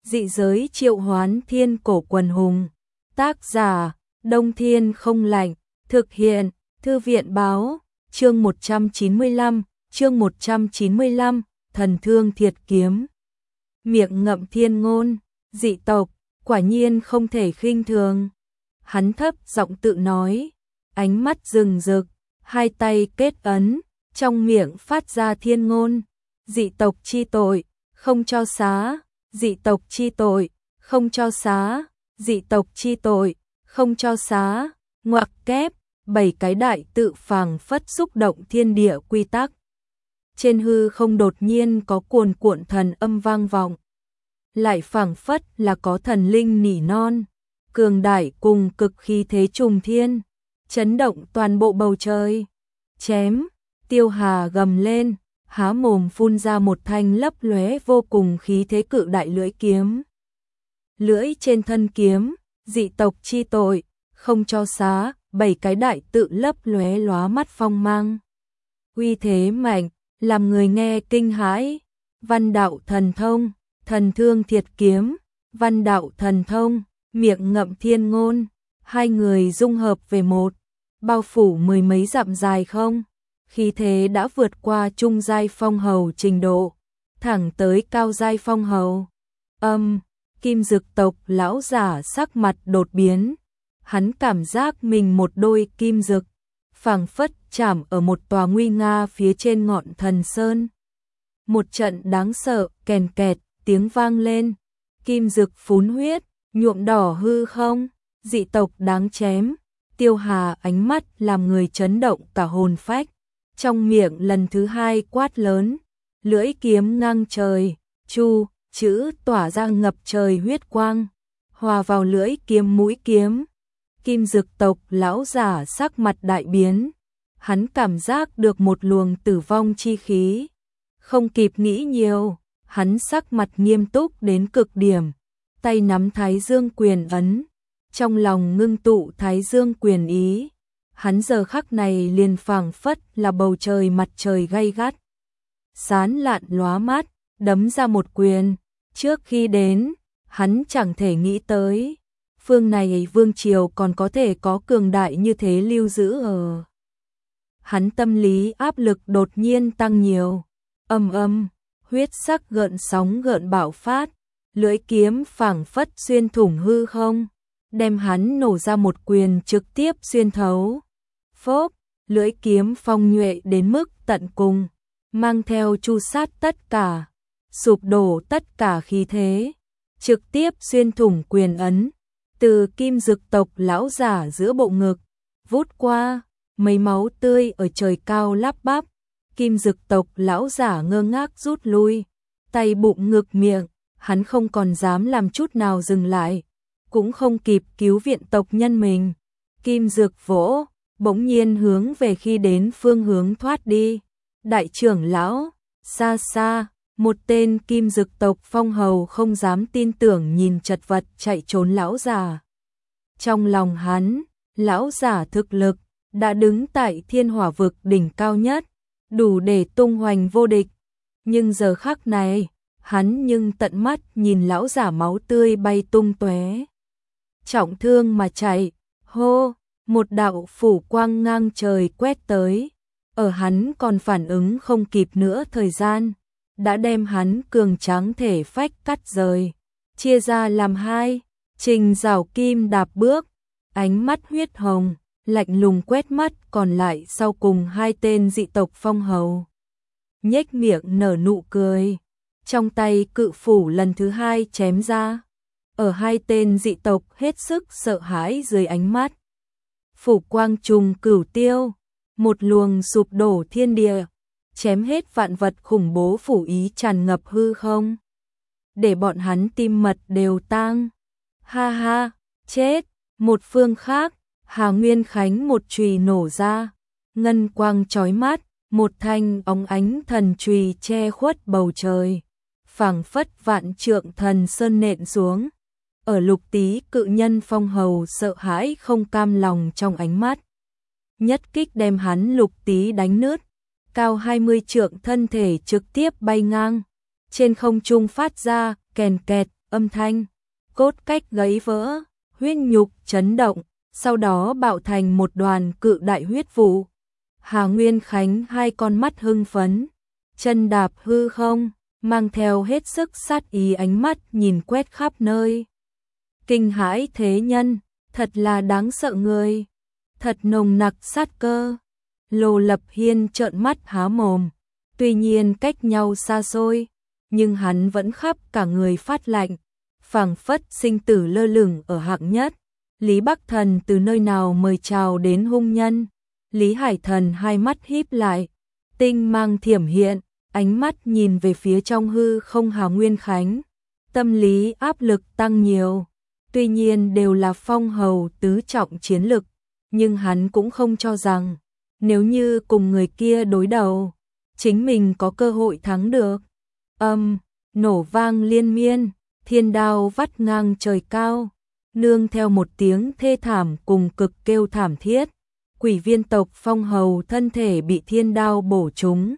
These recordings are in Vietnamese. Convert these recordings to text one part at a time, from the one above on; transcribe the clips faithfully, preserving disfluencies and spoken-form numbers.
Dị giới triệu hoán thiên cổ quần hùng. Tác giả, Đông Thiên không lạnh. Thực hiện, Thư viện báo. Chương một trăm chín mươi lăm, chương một trăm chín mươi lăm, thần thương thiệt kiếm. Miệng ngậm thiên ngôn, dị tộc, quả nhiên không thể khinh thường. Hắn thấp giọng tự nói, ánh mắt rừng rực, hai tay kết ấn, trong miệng phát ra thiên ngôn. Dị tộc chi tội, không cho xá, dị tộc chi tội, không cho xá, dị tộc chi tội, không cho xá, ngoặc kép, bảy cái đại tự phảng phất xúc động thiên địa quy tắc. Trên hư không đột nhiên có cuồn cuộn thần âm vang vọng, lại phảng phất là có thần linh nỉ non, cường đại cùng cực khí thế trùng thiên, chấn động toàn bộ bầu trời. Chém, Tiêu Hà gầm lên, há mồm phun ra một thanh lấp lóe vô cùng khí thế cự đại lưỡi kiếm. Lưỡi trên thân kiếm, dị tộc chi tội, không cho xá, bảy cái đại tự lấp lóe lóa mắt phong mang. Uy thế mạnh, làm người nghe kinh hãi. Văn đạo thần thông, thần thương thiệt kiếm, văn đạo thần thông, miệng ngậm thiên ngôn, hai người dung hợp về một, bao phủ mười mấy dặm dài không. Khí thế đã vượt qua trung giai phong hầu trình độ, thẳng tới cao giai phong hầu. Âm, Kim Dực tộc lão giả sắc mặt đột biến, hắn cảm giác mình một đôi kim dực, phảng phất chạm ở một tòa nguy nga phía trên ngọn thần sơn. Một trận đáng sợ, kèn kẹt, tiếng vang lên, kim dực phún huyết, nhuộm đỏ hư không, dị tộc đáng chém. Tiêu Hà ánh mắt làm người chấn động cả hồn phách, trong miệng lần thứ hai quát lớn, lưỡi kiếm ngang trời, chu, chữ tỏa ra ngập trời huyết quang, hòa vào lưỡi kiếm mũi kiếm. Kim Dực tộc lão giả sắc mặt đại biến, hắn cảm giác được một luồng tử vong chi khí. Không kịp nghĩ nhiều, hắn sắc mặt nghiêm túc đến cực điểm, tay nắm Thái Dương quyền ấn, trong lòng ngưng tụ Thái Dương quyền ý. Hắn giờ khắc này liền phảng phất là bầu trời mặt trời gay gắt, sán lạn lóa mắt, đấm ra một quyền. Trước khi đến, hắn chẳng thể nghĩ tới, phương này vương triều còn có thể có cường đại như thế lưu giữ ở. Hắn tâm lý áp lực đột nhiên tăng nhiều, âm âm, huyết sắc gợn sóng gợn bạo phát, lưỡi kiếm phảng phất xuyên thủng hư không, đem hắn nổ ra một quyền trực tiếp xuyên thấu. Phốp, lưỡi kiếm phong nhuệ đến mức tận cùng, mang theo chu sát tất cả, sụp đổ tất cả khí thế, trực tiếp xuyên thủng quyền ấn, từ Kim Dực tộc lão giả giữa bộ ngực, vút qua, mấy máu tươi ở trời cao lắp bắp. Kim Dực tộc lão giả ngơ ngác rút lui, tay bụng ngực miệng, hắn không còn dám làm chút nào dừng lại, cũng không kịp cứu viện tộc nhân mình. Kim Dực vỗ, bỗng nhiên hướng về khi đến phương hướng thoát đi. Đại trưởng lão, xa xa, một tên Kim Dực tộc phong hầu không dám tin tưởng nhìn chật vật chạy trốn lão giả. Trong lòng hắn, lão giả thực lực đã đứng tại thiên hỏa vực đỉnh cao nhất, đủ để tung hoành vô địch. Nhưng giờ khắc này, hắn nhưng tận mắt nhìn lão giả máu tươi bay tung tóe, trọng thương mà chạy. Hô, một đạo phủ quang ngang trời quét tới, ở hắn còn phản ứng không kịp nữa thời gian, đã đem hắn cường tráng thể phách cắt rời, chia ra làm hai. Trình Giảo Kim đạp bước, ánh mắt huyết hồng, lạnh lùng quét mắt còn lại sau cùng hai tên dị tộc phong hầu. Nhếch miệng nở nụ cười, trong tay cự phủ lần thứ hai chém ra, ở hai tên dị tộc hết sức sợ hãi dưới ánh mắt. Phủ quang trùng cửu tiêu, một luồng sụp đổ thiên địa, chém hết vạn vật khủng bố phủ ý tràn ngập hư không, để bọn hắn tim mật đều tang. Ha ha, chết. Một phương khác, Hà Nguyên Khánh một chùy nổ ra, ngân quang chói mắt, một thanh óng ánh thần chùy che khuất bầu trời, phảng phất vạn trượng thần sơn nện xuống. Ở Lục Tý cự nhân phong hầu sợ hãi không cam lòng trong ánh mắt, nhất kích đem hắn Lục Tý đánh nứt, cao hai mươi trượng thân thể trực tiếp bay ngang, trên không trung phát ra kèn kẹt âm thanh, cốt cách gãy vỡ, huyết nhục chấn động, sau đó bạo thành một đoàn cự đại huyết vụ. Hà Nguyên Khánh hai con mắt hưng phấn, chân đạp hư không, mang theo hết sức sát ý ánh mắt nhìn quét khắp nơi. Kinh hãi thế nhân, thật là đáng sợ người, thật nồng nặc sát cơ. Lô Lập Hiên trợn mắt há mồm, tuy nhiên cách nhau xa xôi, nhưng hắn vẫn khắp cả người phát lạnh, phảng phất sinh tử lơ lửng ở hạng nhất. Lý Bắc Thần từ nơi nào mời chào đến hung nhân? Lý Hải Thần hai mắt híp lại, tinh mang thiểm hiện, ánh mắt nhìn về phía trong hư không Hà Nguyên Khánh, tâm lý áp lực tăng nhiều. Tuy nhiên đều là phong hầu tứ trọng chiến lực, nhưng hắn cũng không cho rằng nếu như cùng người kia đối đầu, chính mình có cơ hội thắng được. Âm, nổ vang liên miên, thiên đao vắt ngang trời cao, nương theo một tiếng thê thảm cùng cực kêu thảm thiết. Quỷ viên tộc phong hầu thân thể bị thiên đao bổ trúng.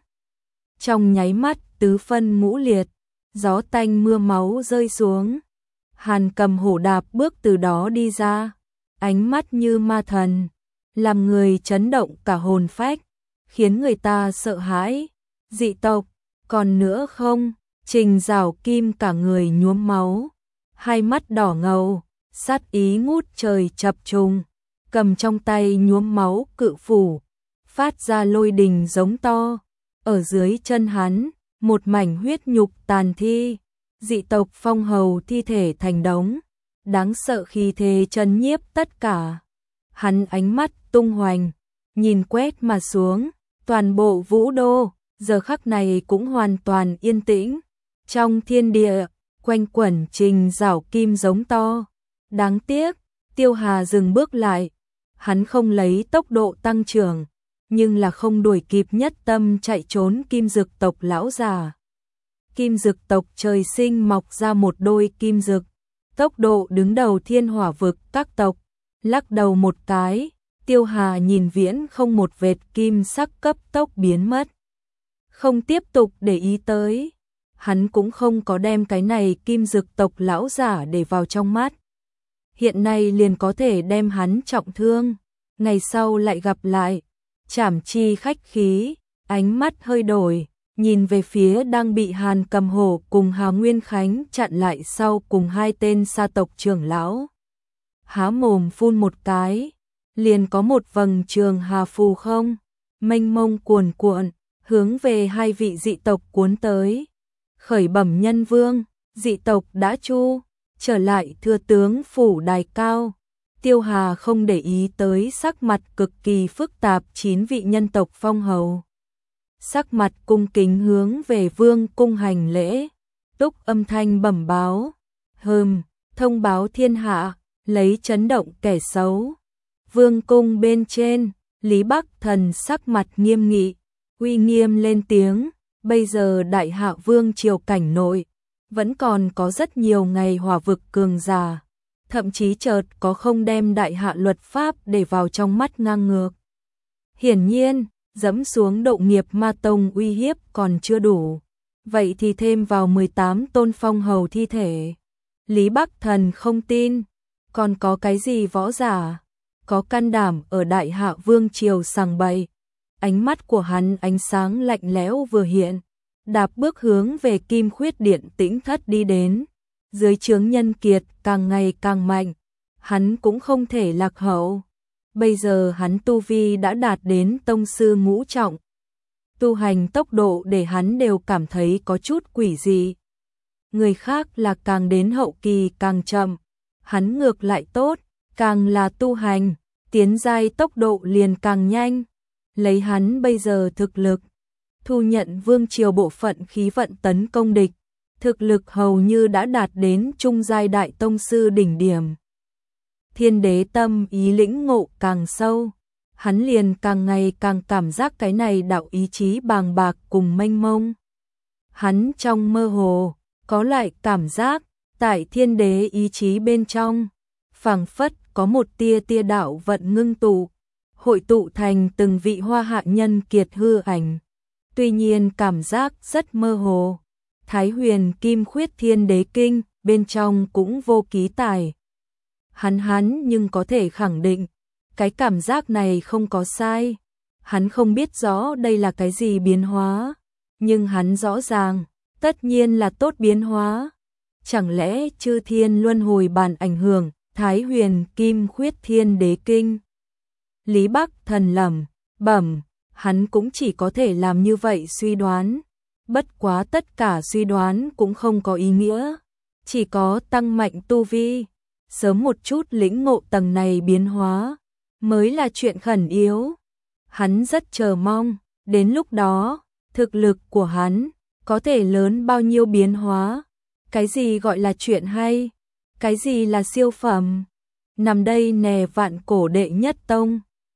Trong nháy mắt tứ phân ngũ liệt, gió tanh mưa máu rơi xuống. Hàn Cầm hổ đạp bước từ đó đi ra, ánh mắt như ma thần, làm người chấn động cả hồn phách, khiến người ta sợ hãi. Dị tộc, còn nữa không? Trình Giảo Kim cả người nhuốm máu, hai mắt đỏ ngầu, sát ý ngút trời chập trùng, cầm trong tay nhuốm máu cự phủ, phát ra lôi đình giống to. Ở dưới chân hắn, một mảnh huyết nhục tàn thi, dị tộc phong hầu thi thể thành đống, đáng sợ khí thế chấn nhiếp tất cả. Hắn ánh mắt tung hoành, nhìn quét mà xuống, toàn bộ vũ đô, giờ khắc này cũng hoàn toàn yên tĩnh. Trong thiên địa, quanh quẩn Trình Giảo Kim giống to. Đáng tiếc, Tiêu Hà dừng bước lại, hắn không lấy tốc độ tăng trưởng, nhưng là không đuổi kịp nhất tâm chạy trốn kim dực tộc lão già. Kim dực tộc trời sinh mọc ra một đôi kim dực, tốc độ đứng đầu thiên hỏa vực các tộc. Lắc đầu một cái, Tiêu Hà nhìn viễn không một vệt kim sắc cấp tốc biến mất. Không tiếp tục để ý tới, hắn cũng không có đem cái này kim dực tộc lão giả để vào trong mắt. Hiện nay liền có thể đem hắn trọng thương, ngày sau lại gặp lại. Trảm chi khách khí, ánh mắt hơi đổi, nhìn về phía đang bị Hàn Cầm hổ cùng Hà Nguyên Khánh chặn lại sau cùng hai tên sa tộc trưởng lão. Há mồm phun một cái, liền có một vầng trường hà phù không, mênh mông cuồn cuộn, hướng về hai vị dị tộc cuốn tới. Khởi bẩm nhân vương, dị tộc đã chu, trở lại thưa tướng phủ đài cao. Tiêu Hà không để ý tới sắc mặt cực kỳ phức tạp chín vị nhân tộc phong hầu. Sắc mặt cung kính hướng về vương cung hành lễ, túc âm thanh bẩm báo. Hừm, thông báo thiên hạ, lấy chấn động kẻ xấu. Vương cung bên trên, Lý Bắc Thần sắc mặt nghiêm nghị, uy nghiêm lên tiếng. Bây giờ đại hạ vương triều cảnh nội, vẫn còn có rất nhiều ngày hỏa vực cường giả. Thậm chí chợt có không đem đại hạ luật pháp để vào trong mắt ngang ngược. Hiển nhiên, dẫm xuống độ nghiệp ma tông uy hiếp còn chưa đủ. Vậy thì thêm vào mười tám tôn phong hầu thi thể. Lý Bắc Thần không tin, còn có cái gì võ giả, có can đảm ở đại hạ vương triều sằng bậy. Ánh mắt của hắn ánh sáng lạnh lẽo vừa hiện, đạp bước hướng về Kim Khuyết Điện Tĩnh Thất đi đến. Dưới trướng nhân kiệt càng ngày càng mạnh, hắn cũng không thể lạc hậu. Bây giờ hắn tu vi đã đạt đến tông sư ngũ trọng. Tu hành tốc độ để hắn đều cảm thấy có chút quỷ dị. Người khác là càng đến hậu kỳ càng chậm, hắn ngược lại tốt, càng là tu hành, tiến giai tốc độ liền càng nhanh. Lấy hắn bây giờ thực lực, thu nhận vương triều bộ phận khí vận tấn công địch, thực lực hầu như đã đạt đến trung giai đại tông sư đỉnh điểm. Thiên đế tâm ý lĩnh ngộ càng sâu, hắn liền càng ngày càng cảm giác cái này đạo ý chí bàng bạc cùng mênh mông. Hắn trong mơ hồ, có lại cảm giác, tại thiên đế ý chí bên trong, phảng phất có một tia tia đạo vận ngưng tụ, hội tụ thành từng vị hoa hạ nhân kiệt hư ảnh. Tuy nhiên cảm giác rất mơ hồ. Thái Huyền Kim Khuyết Thiên Đế Kinh, bên trong cũng vô ký tài. Hắn hắn nhưng có thể khẳng định, cái cảm giác này không có sai. Hắn không biết rõ đây là cái gì biến hóa, nhưng hắn rõ ràng, tất nhiên là tốt biến hóa. Chẳng lẽ chư thiên luân hồi bản ảnh hưởng, Thái Huyền Kim Khuyết Thiên Đế Kinh? Lý Bắc Thần lẩm bẩm, hắn cũng chỉ có thể làm như vậy suy đoán. Bất quá tất cả suy đoán cũng không có ý nghĩa, chỉ có tăng mạnh tu vi, sớm một chút lĩnh ngộ tầng này biến hóa, mới là chuyện khẩn yếu. Hắn rất chờ mong, đến lúc đó, thực lực của hắn có thể lớn bao nhiêu biến hóa. Cái gì gọi là chuyện hay? Cái gì là siêu phẩm? Nằm đây nè vạn cổ đệ nhất tông.